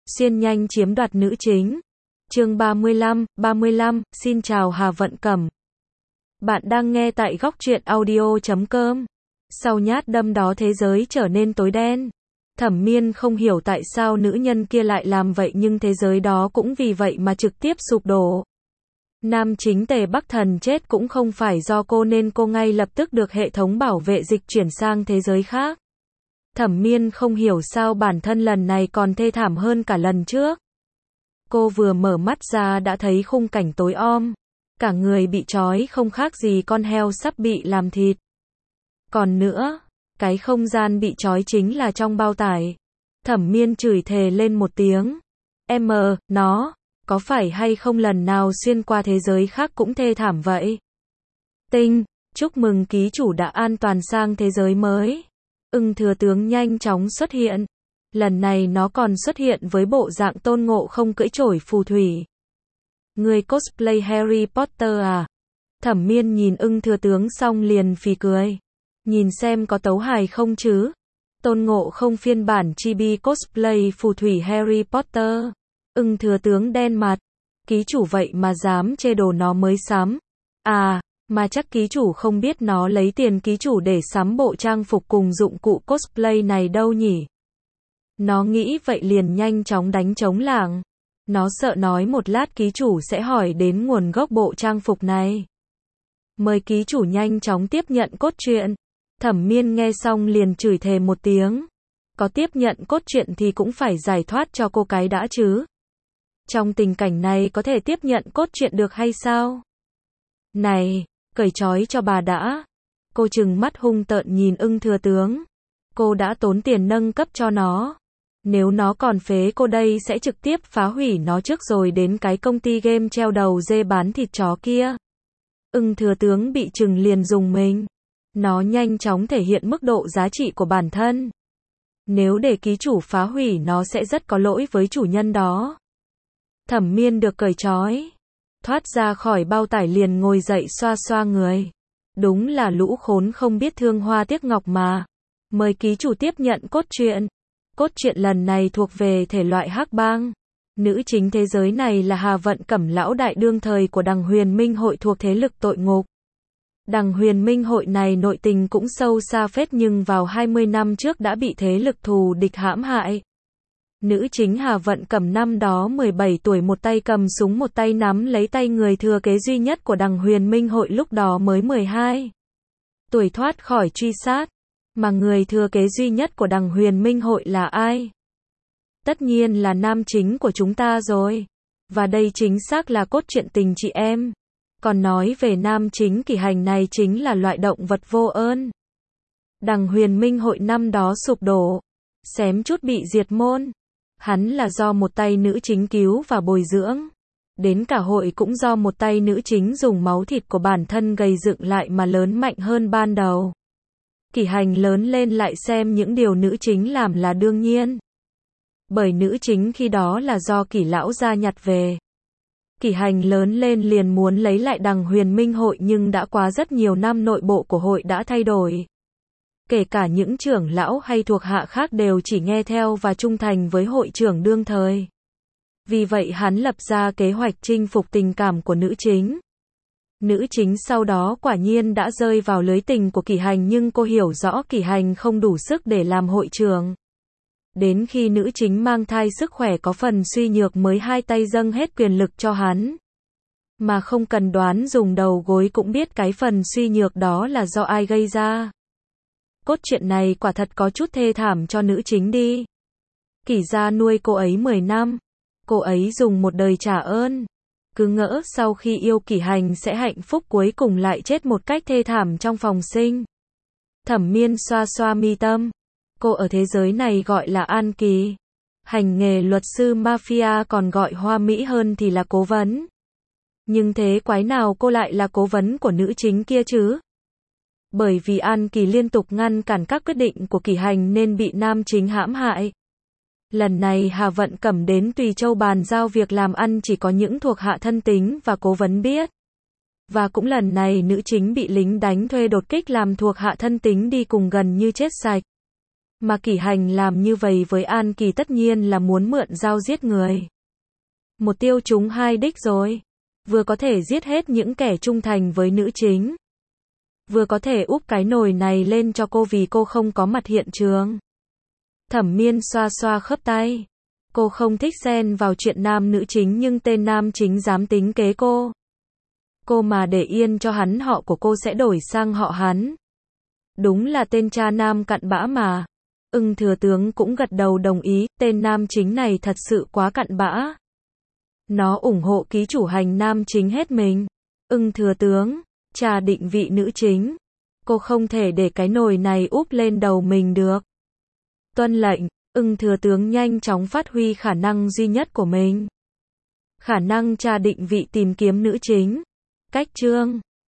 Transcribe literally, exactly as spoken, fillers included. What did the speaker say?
xuyên nhanh chiếm đoạt nữ chính. Chương ba mươi lăm, ba mươi lăm, xin chào Hà Vận Cẩm. Bạn đang nghe tại góc truyện audio chấm com. Sau nhát đâm đó thế giới trở nên tối đen. Thẩm Miên không hiểu tại sao nữ nhân kia lại làm vậy, nhưng thế giới đó cũng vì vậy mà trực tiếp sụp đổ. Nam chính Tề Bắc Thần chết cũng không phải do cô, nên cô ngay lập tức được hệ thống bảo vệ dịch chuyển sang thế giới khác. Thẩm Miên không hiểu sao bản thân lần này còn thê thảm hơn cả lần trước. Cô vừa mở mắt ra đã thấy khung cảnh tối om. Cả người bị trói không khác gì con heo sắp bị làm thịt. Còn nữa, cái không gian bị trói chính là trong bao tải. Thẩm Miên chửi thề lên một tiếng. Em mờ, nó, có phải hay không lần nào xuyên qua thế giới khác cũng thê thảm vậy? Tinh, chúc mừng ký chủ đã an toàn sang thế giới mới. Ưng thừa tướng nhanh chóng xuất hiện. Lần này nó còn xuất hiện với bộ dạng Tôn Ngộ Không cưỡi chổi phù thủy. Người cosplay Harry Potter à? Thẩm Miên nhìn Ưng thừa tướng xong liền phì cười. Nhìn xem có tấu hài không chứ? Tôn Ngộ Không phiên bản chibi cosplay phù thủy Harry Potter. Ưng thừa tướng đen mặt. Ký chủ vậy mà dám chê đồ nó mới sắm. À, mà chắc ký chủ không biết nó lấy tiền ký chủ để sắm bộ trang phục cùng dụng cụ cosplay này đâu nhỉ? Nó nghĩ vậy liền nhanh chóng đánh trống lảng. Nó sợ nói một lát ký chủ sẽ hỏi đến nguồn gốc bộ trang phục này. Mời ký chủ nhanh chóng tiếp nhận cốt truyện. Thẩm Miên nghe xong liền chửi thề một tiếng. Có tiếp nhận cốt truyện thì cũng phải giải thoát cho cô cái đã chứ. Trong tình cảnh này có thể tiếp nhận cốt truyện được hay sao? Này, cởi trói cho bà đã. Cô trừng mắt hung tợn nhìn Ưng thừa tướng. Cô đã tốn tiền nâng cấp cho nó. Nếu nó còn phế cô đây sẽ trực tiếp phá hủy nó trước rồi đến cái công ty game treo đầu dê bán thịt chó kia. Ưng thừa tướng bị trừng liền dùng mình. Nó nhanh chóng thể hiện mức độ giá trị của bản thân. Nếu để ký chủ phá hủy nó sẽ rất có lỗi với chủ nhân đó. Thẩm Miên được cởi trói. Thoát ra khỏi bao tải liền ngồi dậy xoa xoa người. Đúng là lũ khốn không biết thương hoa tiếc ngọc mà. Mời ký chủ tiếp nhận cốt truyện. Cốt truyện lần này thuộc về thể loại hắc bang. Nữ chính thế giới này là Hà Vận Cẩm, lão đại đương thời của Đằng Huyền Minh hội thuộc thế lực tội ngục. Đằng Huyền Minh hội này nội tình cũng sâu xa phết, nhưng vào hai mươi năm trước đã bị thế lực thù địch hãm hại. Nữ chính Hà Vận Cẩm năm đó mười bảy tuổi, một tay cầm súng một tay nắm lấy tay người thừa kế duy nhất của Đằng Huyền Minh hội lúc đó mới mười hai tuổi thoát khỏi truy sát. Mà người thừa kế duy nhất của Đằng Huyền Minh hội là ai? Tất nhiên là nam chính của chúng ta rồi. Và đây chính xác là cốt truyện tình chị em. Còn nói về nam chính Kỷ Hành này chính là loại động vật vô ơn. Đằng Huyền Minh hội năm đó sụp đổ, xém chút bị diệt môn. Hắn là do một tay nữ chính cứu và bồi dưỡng. Đến cả hội cũng do một tay nữ chính dùng máu thịt của bản thân gây dựng lại mà lớn mạnh hơn ban đầu. Kỷ Hành lớn lên lại xem những điều nữ chính làm là đương nhiên. Bởi nữ chính khi đó là do Kỷ lão gia nhặt về. Kỷ Hành lớn lên liền muốn lấy lại Đằng Huyền Minh hội, nhưng đã quá rất nhiều năm nội bộ của hội đã thay đổi. Kể cả những trưởng lão hay thuộc hạ khác đều chỉ nghe theo và trung thành với hội trưởng đương thời. Vì vậy hắn lập ra kế hoạch chinh phục tình cảm của nữ chính. Nữ chính sau đó quả nhiên đã rơi vào lưới tình của Kỷ Hành, nhưng cô hiểu rõ Kỷ Hành không đủ sức để làm hội trưởng. Đến khi nữ chính mang thai sức khỏe có phần suy nhược mới hai tay dâng hết quyền lực cho hắn. Mà không cần đoán, dùng đầu gối cũng biết cái phần suy nhược đó là do ai gây ra. Cốt truyện này quả thật có chút thê thảm cho nữ chính đi. Kỷ gia nuôi cô ấy mười năm. Cô ấy dùng một đời trả ơn. Cứ ngỡ sau khi yêu Kỷ Hành sẽ hạnh phúc, cuối cùng lại chết một cách thê thảm trong phòng sinh. Thẩm Miên xoa xoa mi tâm. Cô ở thế giới này gọi là An Kỳ. Hành nghề luật sư mafia, còn gọi hoa mỹ hơn thì là cố vấn. Nhưng thế quái nào cô lại là cố vấn của nữ chính kia chứ? Bởi vì An Kỳ liên tục ngăn cản các quyết định của Kỷ Hành nên bị nam chính hãm hại. Lần này Hà Vận Cẩm đến Tùy Châu bàn giao việc làm ăn chỉ có những thuộc hạ thân tín và cố vấn biết. Và cũng lần này nữ chính bị lính đánh thuê đột kích làm thuộc hạ thân tín đi cùng gần như chết sạch. Mà Kỷ Hành làm như vậy với An Kỳ tất nhiên là muốn mượn dao giết người. Một tiêu trúng hai đích rồi. Vừa có thể giết hết những kẻ trung thành với nữ chính. Vừa có thể úp cái nồi này lên cho cô vì cô không có mặt hiện trường. Thẩm Miên xoa xoa khớp tay. Cô không thích xen vào chuyện nam nữ chính nhưng tên nam chính dám tính kế cô. Cô mà để yên cho hắn họ của cô sẽ đổi sang họ hắn. Đúng là tên cha nam cặn bã mà. Ưng thừa tướng cũng gật đầu đồng ý, tên nam chính này thật sự quá cặn bã. Nó ủng hộ ký chủ Hành nam chính hết mình. Ưng thừa tướng, cha định vị nữ chính. Cô không thể để cái nồi này úp lên đầu mình được. Tuân lệnh, Ưng thừa tướng nhanh chóng phát huy khả năng duy nhất của mình. Khả năng tra định vị tìm kiếm nữ chính. Cách chương